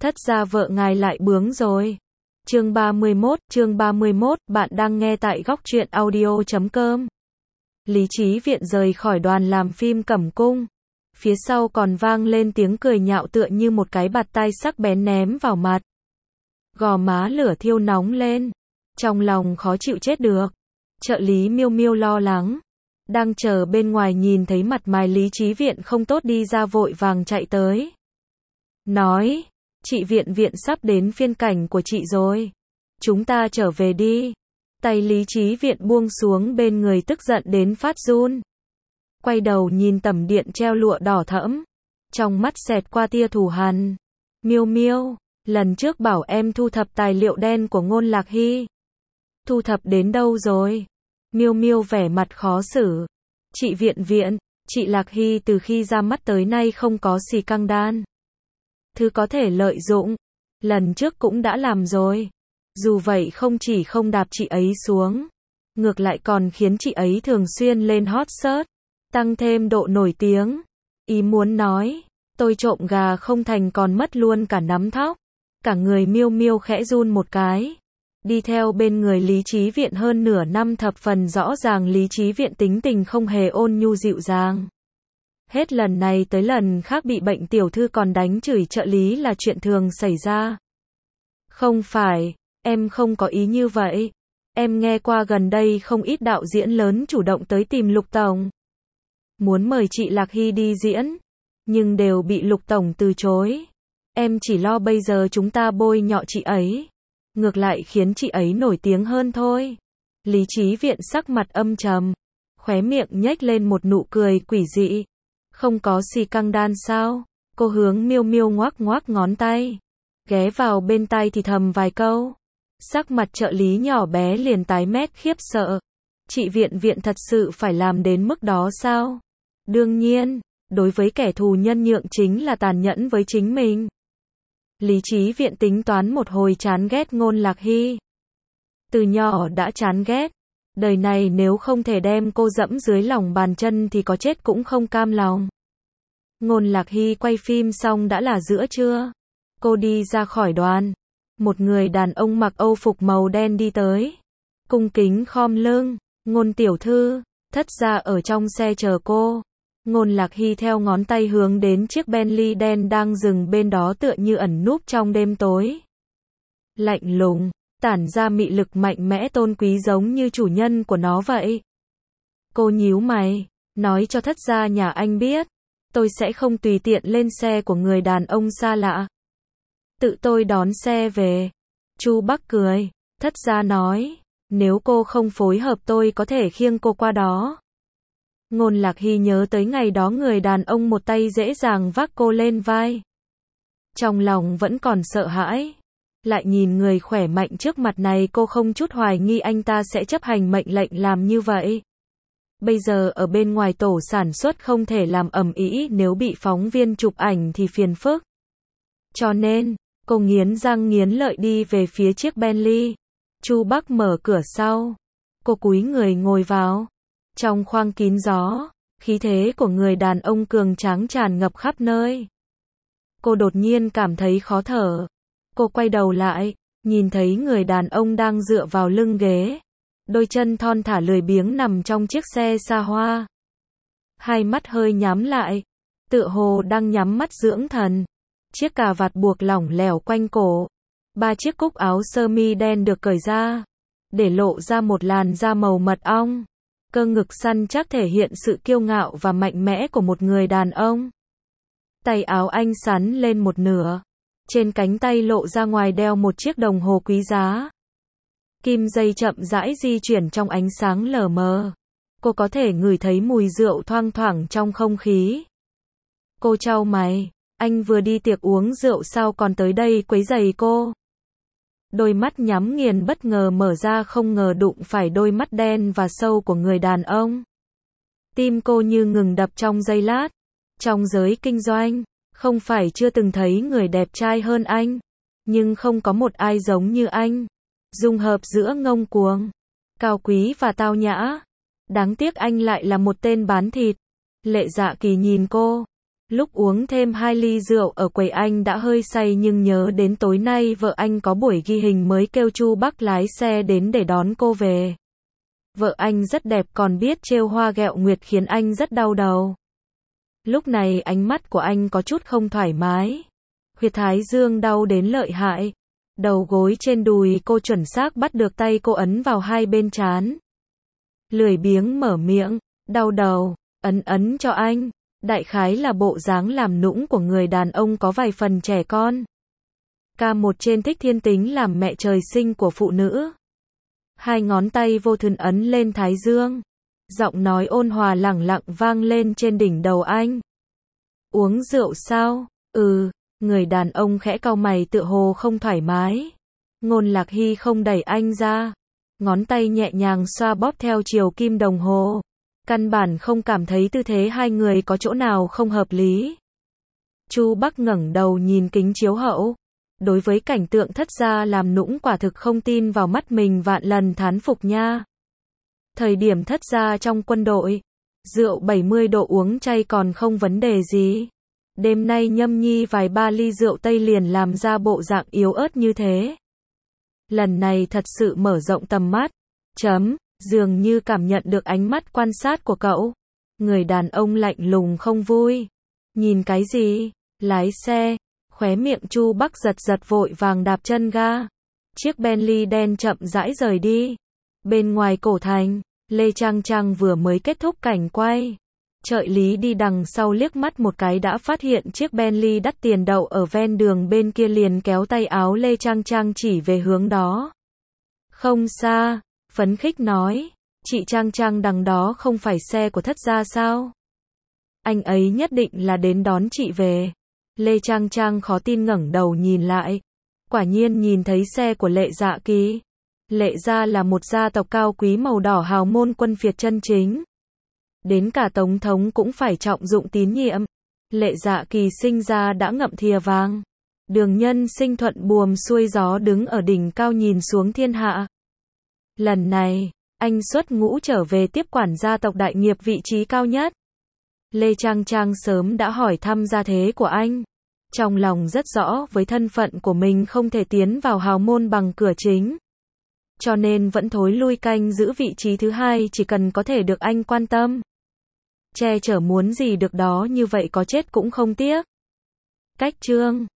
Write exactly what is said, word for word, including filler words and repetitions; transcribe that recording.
thất gia vợ ngài lại bướng rồi. Chương ba mươi mốt, chương ba mươi mốt, bạn đang nghe tại góc truyện audio chấm com. Lý Chí Viện rời khỏi đoàn làm phim Cẩm Cung. Phía sau còn vang lên tiếng cười nhạo tựa như một cái bạt tai sắc bén ném vào mặt. Gò má lửa thiêu nóng lên. Trong lòng khó chịu chết được. Trợ lý Miêu Miêu lo lắng. Đang chờ bên ngoài nhìn thấy mặt mày Lý Chí Viện không tốt đi ra vội vàng chạy tới. Nói, chị Viện Viện sắp đến phiên cảnh của chị rồi. Chúng ta trở về đi. Tay Lý Chí Viện buông xuống bên người tức giận đến phát run. Quay đầu nhìn tầm điện treo lụa đỏ thẫm. Trong mắt xẹt qua tia thù hằn. Miêu Miêu, lần trước bảo em thu thập tài liệu đen của Ngôn Lạc Hy. Thu thập đến đâu rồi? Miêu Miêu vẻ mặt khó xử. Chị Viện Viện, chị Lạc Hy từ khi ra mắt tới nay không có xì căng đan. Thứ có thể lợi dụng. Lần trước cũng đã làm rồi. Dù vậy không chỉ không đạp chị ấy xuống. Ngược lại còn khiến chị ấy thường xuyên lên hot search. Tăng thêm độ nổi tiếng. Ý muốn nói, tôi trộm gà không thành còn mất luôn cả nắm thóc. Cả người Miêu Miêu khẽ run một cái. Đi theo bên người Lý Chí Viện hơn nửa năm thập phần rõ ràng Lý Chí Viện tính tình không hề ôn nhu dịu dàng. Hết lần này tới lần khác bị bệnh tiểu thư còn đánh chửi trợ lý là chuyện thường xảy ra. Không phải, em không có ý như vậy. Em nghe qua gần đây không ít đạo diễn lớn chủ động tới tìm Lục Tổng. Muốn mời chị Lạc Hy đi diễn, nhưng đều bị Lục Tổng từ chối. Em chỉ lo bây giờ chúng ta bôi nhọ chị ấy. Ngược lại khiến chị ấy nổi tiếng hơn thôi. Lý Chí Viện sắc mặt âm trầm. Khóe miệng nhếch lên một nụ cười quỷ dị. Không có xì căng đan sao? Cô hướng Miêu Miêu ngoác ngoác ngón tay. Ghé vào bên tai thì thầm vài câu. Sắc mặt trợ lý nhỏ bé liền tái mét khiếp sợ. Chị Viện Viện thật sự phải làm đến mức đó sao? Đương nhiên, đối với kẻ thù nhân nhượng chính là tàn nhẫn với chính mình. Lý Chí Viện tính toán một hồi chán ghét Ngôn Lạc Hy. Từ nhỏ đã chán ghét. Đời này nếu không thể đem cô dẫm dưới lòng bàn chân thì có chết cũng không cam lòng. Ngôn Lạc Hy quay phim xong đã là giữa trưa. Cô đi ra khỏi đoàn. Một người đàn ông mặc âu phục màu đen đi tới. Cung kính khom lưng. Ngôn tiểu thư, thất gia ở trong xe chờ cô. Ngôn Lạc Hy theo ngón tay hướng đến chiếc Bentley đen đang dừng bên đó tựa như ẩn núp trong đêm tối. Lạnh lùng, tản ra mị lực mạnh mẽ tôn quý giống như chủ nhân của nó vậy. Cô nhíu mày, nói cho thất gia nhà anh biết, tôi sẽ không tùy tiện lên xe của người đàn ông xa lạ. Tự tôi đón xe về. Chu Bắc cười, thất gia nói, nếu cô không phối hợp tôi có thể khiêng cô qua đó. Ngôn Lạc Hy nhớ tới ngày đó người đàn ông một tay dễ dàng vác cô lên vai. Trong lòng vẫn còn sợ hãi. Lại nhìn người khỏe mạnh trước mặt này cô không chút hoài nghi anh ta sẽ chấp hành mệnh lệnh làm như vậy. Bây giờ ở bên ngoài tổ sản xuất không thể làm ầm ĩ nếu bị phóng viên chụp ảnh thì phiền phức. Cho nên, cô nghiến răng nghiến lợi đi về phía chiếc Bentley. Chu Bắc mở cửa sau. Cô cúi người ngồi vào. Trong khoang kín gió, khí thế của người đàn ông cường tráng tràn ngập khắp nơi. Cô đột nhiên cảm thấy khó thở. Cô quay đầu lại, nhìn thấy người đàn ông đang dựa vào lưng ghế. Đôi chân thon thả lười biếng nằm trong chiếc xe xa hoa. Hai mắt hơi nhắm lại, tựa hồ đang nhắm mắt dưỡng thần. Chiếc cà vạt buộc lỏng lẻo quanh cổ. Ba chiếc cúc áo sơ mi đen được cởi ra, để lộ ra một làn da màu mật ong. Cơ ngực săn chắc thể hiện sự kiêu ngạo và mạnh mẽ của một người đàn ông. Tay áo anh sắn lên một nửa. Trên cánh tay lộ ra ngoài đeo một chiếc đồng hồ quý giá. Kim dây chậm rãi di chuyển trong ánh sáng lờ mờ. Cô có thể ngửi thấy mùi rượu thoang thoảng trong không khí. Cô chau mày. Anh vừa đi tiệc uống rượu sao còn tới đây quấy rầy cô? Đôi mắt nhắm nghiền bất ngờ mở ra không ngờ đụng phải đôi mắt đen và sâu của người đàn ông. Tim cô như ngừng đập trong giây lát. Trong giới kinh doanh, không phải chưa từng thấy người đẹp trai hơn anh. Nhưng không có một ai giống như anh. Dung hợp giữa ngông cuồng, cao quý và tao nhã. Đáng tiếc anh lại là một tên bán thịt. Lệ Dạ Kỳ nhìn cô. Lúc uống thêm hai ly rượu ở quầy anh đã hơi say nhưng nhớ đến tối nay vợ anh có buổi ghi hình mới kêu Chu Bắc lái xe đến để đón cô về. Vợ anh rất đẹp còn biết trêu hoa ghẹo nguyệt khiến anh rất đau đầu. Lúc này ánh mắt của anh có chút không thoải mái. Huyệt thái dương đau đến lợi hại. Đầu gối trên đùi cô chuẩn xác bắt được tay cô ấn vào hai bên trán. Lười biếng mở miệng, đau đầu, ấn ấn cho anh. Đại khái là bộ dáng làm nũng của người đàn ông có vài phần trẻ con. Ca một trên thích thiên tính làm mẹ trời sinh của phụ nữ. Hai ngón tay vô thức ấn lên thái dương. Giọng nói ôn hòa lẳng lặng vang lên trên đỉnh đầu anh. Uống rượu sao? Ừ, người đàn ông khẽ cau mày tựa hồ không thoải mái. Ngôn Lạc Hy không đẩy anh ra. Ngón tay nhẹ nhàng xoa bóp theo chiều kim đồng hồ. Căn bản không cảm thấy tư thế hai người có chỗ nào không hợp lý. Chu Bắc ngẩng đầu nhìn kính chiếu hậu. Đối với cảnh tượng thất gia làm nũng quả thực không tin vào mắt mình vạn lần thán phục nha. Thời điểm thất gia trong quân đội, rượu bảy mươi độ uống chay còn không vấn đề gì. Đêm nay nhâm nhi vài ba ly rượu tây liền làm ra bộ dạng yếu ớt như thế. Lần này thật sự mở rộng tầm mắt. Chấm, dường như cảm nhận được ánh mắt quan sát của cậu. Người đàn ông lạnh lùng không vui. Nhìn cái gì? Lái xe. Khóe miệng Chu Bắc giật giật vội vàng đạp chân ga. Chiếc Bentley đen chậm rãi rời đi. Bên ngoài cổ thành, Lê Trang Trang vừa mới kết thúc cảnh quay. Trợ lý đi đằng sau liếc mắt một cái đã phát hiện chiếc Bentley đắt tiền đậu ở ven đường bên kia liền kéo tay áo Lê Trang Trang chỉ về hướng đó. Không xa, phấn khích nói, chị Trang Trang đằng đó không phải xe của thất gia sao? Anh ấy nhất định là đến đón chị về. Lê Trang Trang khó tin ngẩng đầu nhìn lại. Quả nhiên nhìn thấy xe của Lệ Dạ Kỳ. Lệ gia là một gia tộc cao quý màu đỏ hào môn quân phiệt chân chính. Đến cả tổng thống cũng phải trọng dụng tín nhiệm. Lệ Dạ Kỳ sinh ra đã ngậm thìa vàng. Đường Nhân Sinh thuận buồm xuôi gió đứng ở đỉnh cao nhìn xuống thiên hạ. Lần này, anh xuất ngũ trở về tiếp quản gia tộc đại nghiệp vị trí cao nhất. Lê Trang Trang sớm đã hỏi thăm gia thế của anh. Trong lòng rất rõ với thân phận của mình không thể tiến vào hào môn bằng cửa chính. Cho nên vẫn thối lui canh giữ vị trí thứ hai chỉ cần có thể được anh quan tâm. Che chở muốn gì được đó như vậy có chết cũng không tiếc. Cách chương